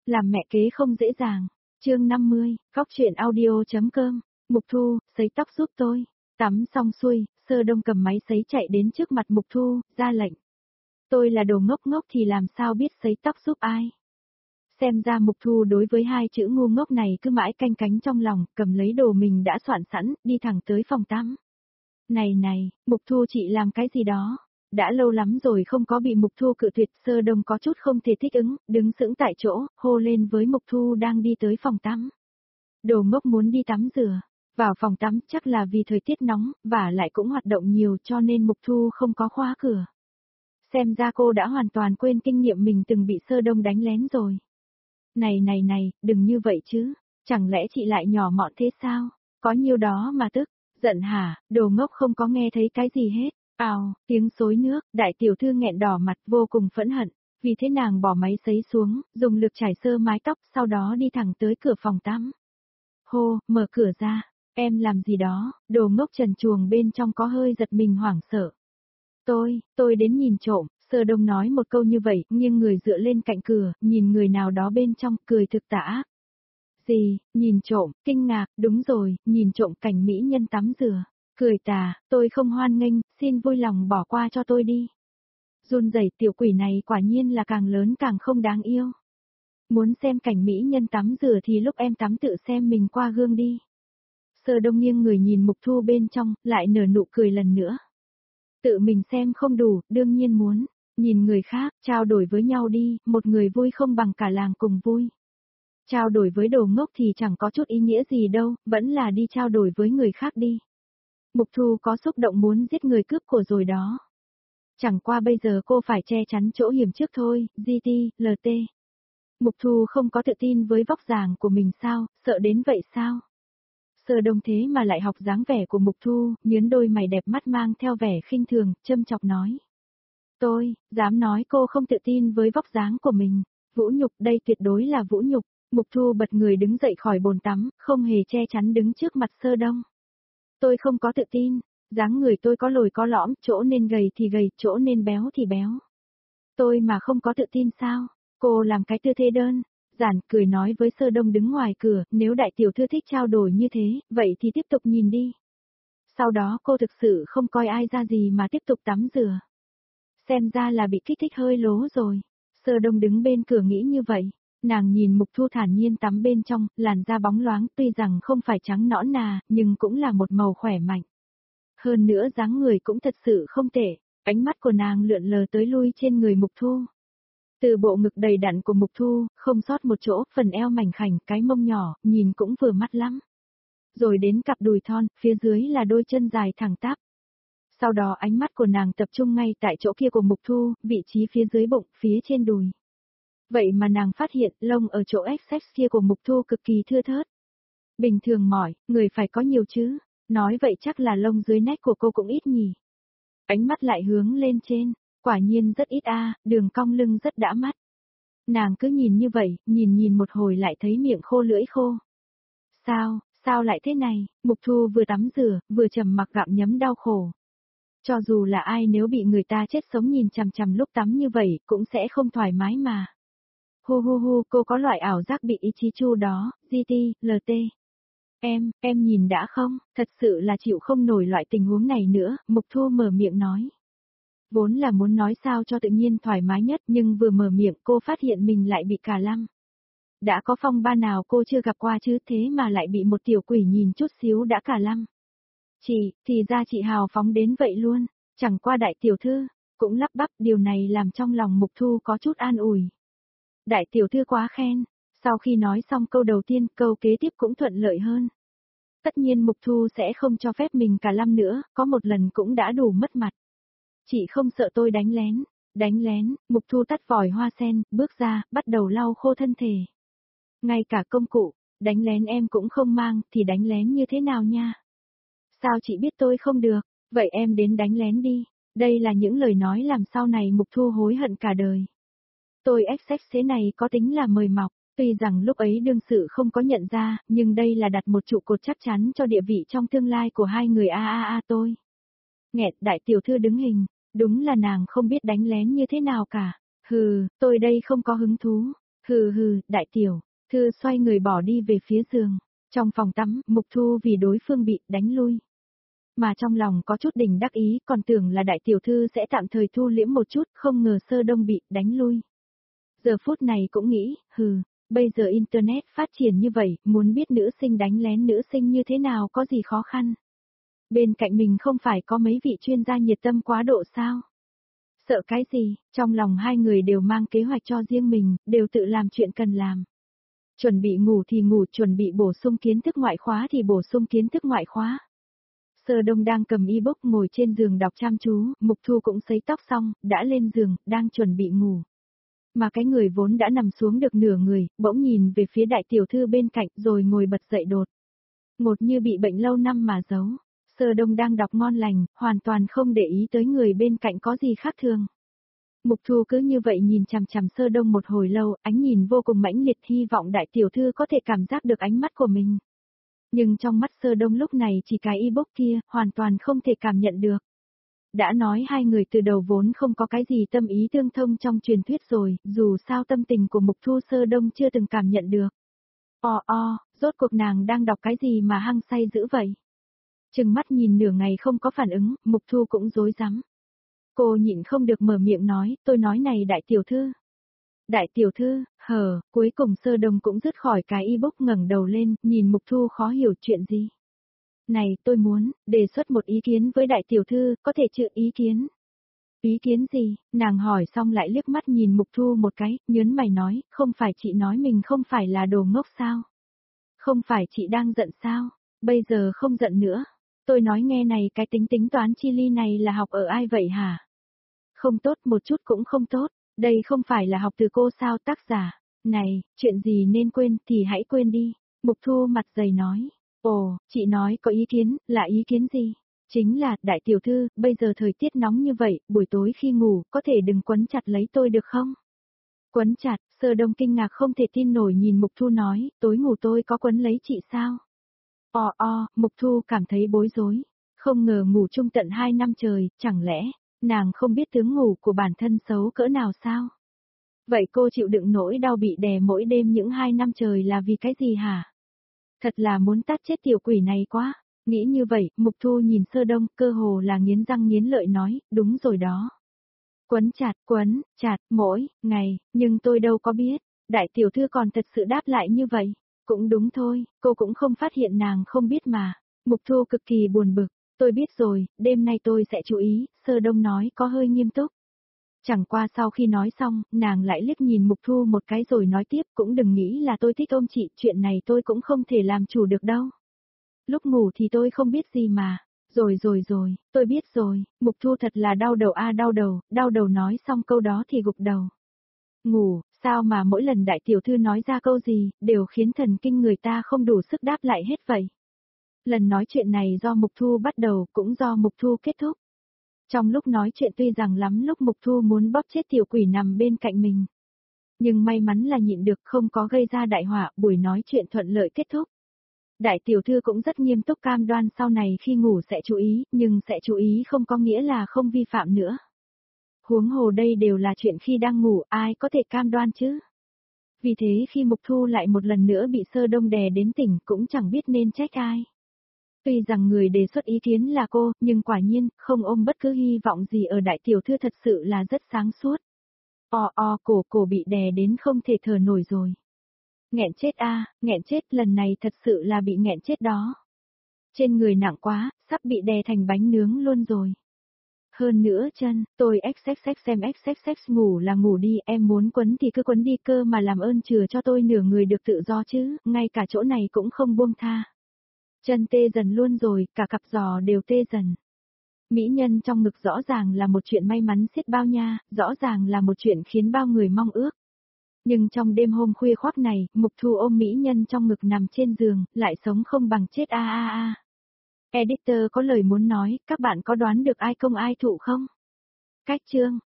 Làm mẹ kế không dễ dàng. Chương 50, Góc truyện audio.com. Mục Thu, sấy tóc giúp tôi. Tắm xong xuôi, Sơ Đông cầm máy sấy chạy đến trước mặt Mục Thu, ra lệnh. Tôi là đồ ngốc ngốc thì làm sao biết sấy tóc giúp ai. Xem ra Mục Thu đối với hai chữ ngu ngốc này cứ mãi canh cánh trong lòng, cầm lấy đồ mình đã soạn sẵn, đi thẳng tới phòng tắm. Này, Mục Thu chị làm cái gì đó? Đã lâu lắm rồi không có bị Mục Thu cự tuyệt, Sơ Đông có chút không thể thích ứng, đứng sững tại chỗ, hô lên với Mục Thu đang đi tới phòng tắm. Đồ ngốc muốn đi tắm rửa. Vào phòng tắm chắc là vì thời tiết nóng, và lại cũng hoạt động nhiều cho nên Mục Thu không có khóa cửa. Xem ra cô đã hoàn toàn quên kinh nghiệm mình từng bị Sơ Đông đánh lén rồi. Này, đừng như vậy chứ, chẳng lẽ chị lại nhỏ mọn thế sao? Có nhiêu đó mà tức, giận hả, đồ ngốc không có nghe thấy cái gì hết. Ào, tiếng xối nước, đại tiểu thư nghẹn đỏ mặt vô cùng phẫn hận, vì thế nàng bỏ máy sấy xuống, dùng lực chải sơ mái tóc, sau đó đi thẳng tới cửa phòng tắm. Hô, mở cửa ra, em làm gì đó, đồ ngốc trần truồng bên trong có hơi giật mình hoảng sợ. Tôi đến nhìn trộm, Sơ Đông nói một câu như vậy, nghiêng người dựa lên cạnh cửa, nhìn người nào đó bên trong, cười thực tả. Gì, nhìn trộm, kinh ngạc, đúng rồi, nhìn trộm cảnh mỹ nhân tắm rửa. Cười tà, tôi không hoan nghênh, xin vui lòng bỏ qua cho tôi đi. Run rẩy tiểu quỷ này quả nhiên là càng lớn càng không đáng yêu. Muốn xem cảnh mỹ nhân tắm rửa thì lúc em tắm tự xem mình qua gương đi. Sơ Đông nghiêng người nhìn Mục Thu bên trong, lại nở nụ cười lần nữa. Tự mình xem không đủ, đương nhiên muốn. Nhìn người khác, trao đổi với nhau đi, một người vui không bằng cả làng cùng vui. Trao đổi với đồ ngốc thì chẳng có chút ý nghĩa gì đâu, vẫn là đi trao đổi với người khác đi. Mục Thu có xúc động muốn giết người cướp của rồi đó. Chẳng qua bây giờ cô phải che chắn chỗ hiểm trước thôi, GT, LT. Mục Thu không có tự tin với vóc dáng của mình sao, sợ đến vậy sao? Sơ Đông thế mà lại học dáng vẻ của Mục Thu, nhướng đôi mày đẹp mắt mang theo vẻ khinh thường, châm chọc nói. Tôi, dám nói cô không tự tin với vóc dáng của mình. Vũ nhục, đây tuyệt đối là vũ nhục. Mục Thu bật người đứng dậy khỏi bồn tắm, không hề che chắn đứng trước mặt Sơ Đông. Tôi không có tự tin, dáng người tôi có lồi có lõm, chỗ nên gầy thì gầy, chỗ nên béo thì béo. Tôi mà không có tự tin sao? Cô làm cái tư thế đơn giản, cười nói với Sơ Đông đứng ngoài cửa, nếu đại tiểu thư thích trao đổi như thế, vậy thì tiếp tục nhìn đi. Sau đó cô thực sự không coi ai ra gì mà tiếp tục tắm rửa. Xem ra là bị kích thích hơi lố rồi. Sơ Đông đứng bên cửa nghĩ như vậy. Nàng nhìn Mục Thu thản nhiên tắm bên trong, làn da bóng loáng tuy rằng không phải trắng nõn nà, nhưng cũng là một màu khỏe mạnh. Hơn nữa dáng người cũng thật sự không tệ, ánh mắt của nàng lượn lờ tới lui trên người Mục Thu. Từ bộ ngực đầy đặn của Mục Thu, không sót một chỗ, phần eo mảnh khảnh, cái mông nhỏ, nhìn cũng vừa mắt lắm. Rồi đến cặp đùi thon, phía dưới là đôi chân dài thẳng tắp. Sau đó ánh mắt của nàng tập trung ngay tại chỗ kia của Mục Thu, vị trí phía dưới bụng, phía trên đùi. Vậy mà nàng phát hiện lông ở chỗ XX kia của Mục Thu cực kỳ thưa thớt. Bình thường mỏi, người phải có nhiều chứ, nói vậy chắc là lông dưới nách của cô cũng ít nhỉ. Ánh mắt lại hướng lên trên, quả nhiên rất ít đường cong lưng rất đã mắt. Nàng cứ nhìn như vậy, nhìn một hồi lại thấy miệng khô lưỡi khô. Sao lại thế này? Mục Thu vừa tắm rửa, vừa trầm mặc gặm nhấm đau khổ. Cho dù là ai nếu bị người ta chết sống nhìn chằm chằm lúc tắm như vậy, cũng sẽ không thoải mái mà. Hu, cô có loại ảo giác bị ý chí chu đó, GT, LT. Em nhìn đã không, thật sự là chịu không nổi loại tình huống này nữa, Mục Thu mở miệng nói. Vốn là muốn nói sao cho tự nhiên thoải mái nhất nhưng vừa mở miệng cô phát hiện mình lại bị cả lăng. Đã có phong ba nào cô chưa gặp qua chứ thế mà lại bị một tiểu quỷ nhìn chút xíu đã cả lăng. Thì ra chị hào phóng đến vậy luôn, chẳng qua đại tiểu thư, cũng lắp bắp điều này làm trong lòng Mục Thu có chút an ủi. Đại tiểu thư quá khen, sau khi nói xong câu đầu tiên, câu kế tiếp cũng thuận lợi hơn. Tất nhiên Mục Thu sẽ không cho phép mình cả lăng nữa, có một lần cũng đã đủ mất mặt. Chị không sợ tôi đánh lén, Mục Thu tắt vòi hoa sen, bước ra, bắt đầu lau khô thân thể. Ngay cả công cụ, đánh lén em cũng không mang, thì đánh lén như thế nào nha? Sao chị biết tôi không được, vậy em đến đánh lén đi, đây là những lời nói làm sau này Mục Thu hối hận cả đời. Tôi XX thế này có tính là mời mọc, tuy rằng lúc ấy đương sự không có nhận ra, nhưng đây là đặt một trụ cột chắc chắn cho địa vị trong tương lai của hai người tôi. Nghẹt đại tiểu thư đứng hình, đúng là nàng không biết đánh lén như thế nào cả. Hừ, tôi đây không có hứng thú. Hừ hừ, đại tiểu thư xoay người bỏ đi về phía giường. Trong phòng tắm, Mục Thu vì đối phương bị đánh lui. Mà trong lòng có chút đỉnh đắc ý, còn tưởng là đại tiểu thư sẽ tạm thời thu liễm một chút, không ngờ Sơ Đông bị đánh lui. Giờ phút này cũng nghĩ, bây giờ Internet phát triển như vậy, muốn biết nữ sinh đánh lén nữ sinh như thế nào có gì khó khăn. Bên cạnh mình không phải có mấy vị chuyên gia nhiệt tâm quá độ sao? Sợ cái gì, trong lòng hai người đều mang kế hoạch cho riêng mình, đều tự làm chuyện cần làm. Chuẩn bị ngủ thì ngủ, chuẩn bị bổ sung kiến thức ngoại khóa thì bổ sung kiến thức ngoại khóa. Sơ Đông đang cầm ebook ngồi trên giường đọc chăm chú, Mục Thu cũng sấy tóc xong, đã lên giường, đang chuẩn bị ngủ. Mà cái người vốn đã nằm xuống được nửa người, bỗng nhìn về phía đại tiểu thư bên cạnh rồi ngồi bật dậy đột. Ngột như bị bệnh lâu năm mà giấu. Sơ Đông đang đọc ngon lành, hoàn toàn không để ý tới người bên cạnh có gì khác thường. Mục Thu cứ như vậy nhìn chằm chằm Sơ Đông một hồi lâu, ánh nhìn vô cùng mãnh liệt, hy vọng đại tiểu thư có thể cảm giác được ánh mắt của mình. Nhưng trong mắt Sơ Đông lúc này chỉ cái ebook kia, hoàn toàn không thể cảm nhận được. Đã nói hai người từ đầu vốn không có cái gì tâm ý tương thông trong truyền thuyết rồi, dù sao tâm tình của Mục Thu Sơ Đông chưa từng cảm nhận được. Rốt cuộc nàng đang đọc cái gì mà hăng say dữ vậy? Chừng mắt nhìn nửa ngày không có phản ứng, Mục Thu cũng rối rắm. Cô nhịn không được mở miệng nói, tôi nói này đại tiểu thư. Đại tiểu thư, cuối cùng Sơ Đông cũng dứt khỏi cái ebook ngẩng đầu lên, nhìn Mục Thu khó hiểu chuyện gì. Này, tôi muốn, đề xuất một ý kiến với đại tiểu thư, có thể chữ ý kiến. Ý kiến gì? Nàng hỏi xong lại liếc mắt nhìn Mục Thu một cái, nhớn mày nói, không phải chị nói mình không phải là đồ ngốc sao? Không phải chị đang giận sao? Bây giờ không giận nữa. Tôi nói nghe này, cái tính toán chi ly này là học ở ai vậy hả? Không tốt, một chút cũng không tốt. Đây không phải là học từ cô sao, tác giả? Này, chuyện gì nên quên thì hãy quên đi. Mục Thu mặt dày nói. Ồ, chị nói có ý kiến, là ý kiến gì? Chính là, đại tiểu thư, bây giờ thời tiết nóng như vậy, buổi tối khi ngủ, có thể đừng quấn chặt lấy tôi được không? Quấn chặt, Sơ Đông kinh ngạc không thể tin nổi nhìn Mục Thu nói, tối ngủ tôi có quấn lấy chị sao? Mục Thu cảm thấy bối rối. Không ngờ ngủ chung tận 2 năm trời, chẳng lẽ, nàng không biết tướng ngủ của bản thân xấu cỡ nào sao? Vậy cô chịu đựng nỗi đau bị đè mỗi đêm những 2 năm trời là vì cái gì hả? Thật là muốn tát chết tiểu quỷ này quá. Nghĩ như vậy, Mục Thu nhìn Sơ Đông, cơ hồ là nghiến răng nghiến lợi nói, đúng rồi đó. Quấn chặt, mỗi ngày, nhưng tôi đâu có biết, đại tiểu thư còn thật sự đáp lại như vậy. Cũng đúng thôi, cô cũng không phát hiện nàng không biết mà. Mục Thu cực kỳ buồn bực, tôi biết rồi, đêm nay tôi sẽ chú ý, Sơ Đông nói có hơi nghiêm túc. Chẳng qua sau khi nói xong, nàng lại liếc nhìn Mục Thu một cái rồi nói tiếp, cũng đừng nghĩ là tôi thích ôm chị, chuyện này tôi cũng không thể làm chủ được đâu. Lúc ngủ thì tôi không biết gì mà. Rồi, tôi biết rồi, Mục Thu thật là đau đầu nói xong câu đó thì gục đầu. Ngủ, sao mà mỗi lần đại tiểu thư nói ra câu gì, đều khiến thần kinh người ta không đủ sức đáp lại hết vậy. Lần nói chuyện này do Mục Thu bắt đầu, cũng do Mục Thu kết thúc. Trong lúc nói chuyện tuy rằng lắm lúc Mục Thu muốn bóp chết tiểu quỷ nằm bên cạnh mình. Nhưng may mắn là nhịn được không có gây ra đại họa, buổi nói chuyện thuận lợi kết thúc. Đại tiểu thư cũng rất nghiêm túc cam đoan sau này khi ngủ sẽ chú ý, nhưng sẽ chú ý không có nghĩa là không vi phạm nữa. Huống hồ đây đều là chuyện khi đang ngủ, ai có thể cam đoan chứ? Vì thế khi Mục Thu lại một lần nữa bị Sơ Đông đè đến tỉnh cũng chẳng biết nên trách ai. Tuy rằng người đề xuất ý kiến là cô, nhưng quả nhiên, không ôm bất cứ hy vọng gì ở đại tiểu thư thật sự là rất sáng suốt. Cổ bị đè đến không thể thở nổi rồi. Nghẹn chết, lần này thật sự là bị nghẹn chết đó. Trên người nặng quá, sắp bị đè thành bánh nướng luôn rồi. Hơn nữa chân, tôi xxx ngủ là ngủ đi, em muốn quấn thì cứ quấn đi cơ mà làm ơn chừa cho tôi nửa người được tự do chứ, ngay cả chỗ này cũng không buông tha. Chân tê dần luôn rồi, cả cặp giò đều tê dần. Mỹ nhân trong ngực rõ ràng là một chuyện may mắn xiết bao nha, rõ ràng là một chuyện khiến bao người mong ước. Nhưng trong đêm hôm khuya khoác này, Mục Thu ôm mỹ nhân trong ngực nằm trên giường, lại sống không bằng chết a. Editor có lời muốn nói, các bạn có đoán được ai công ai thụ không? Cách chương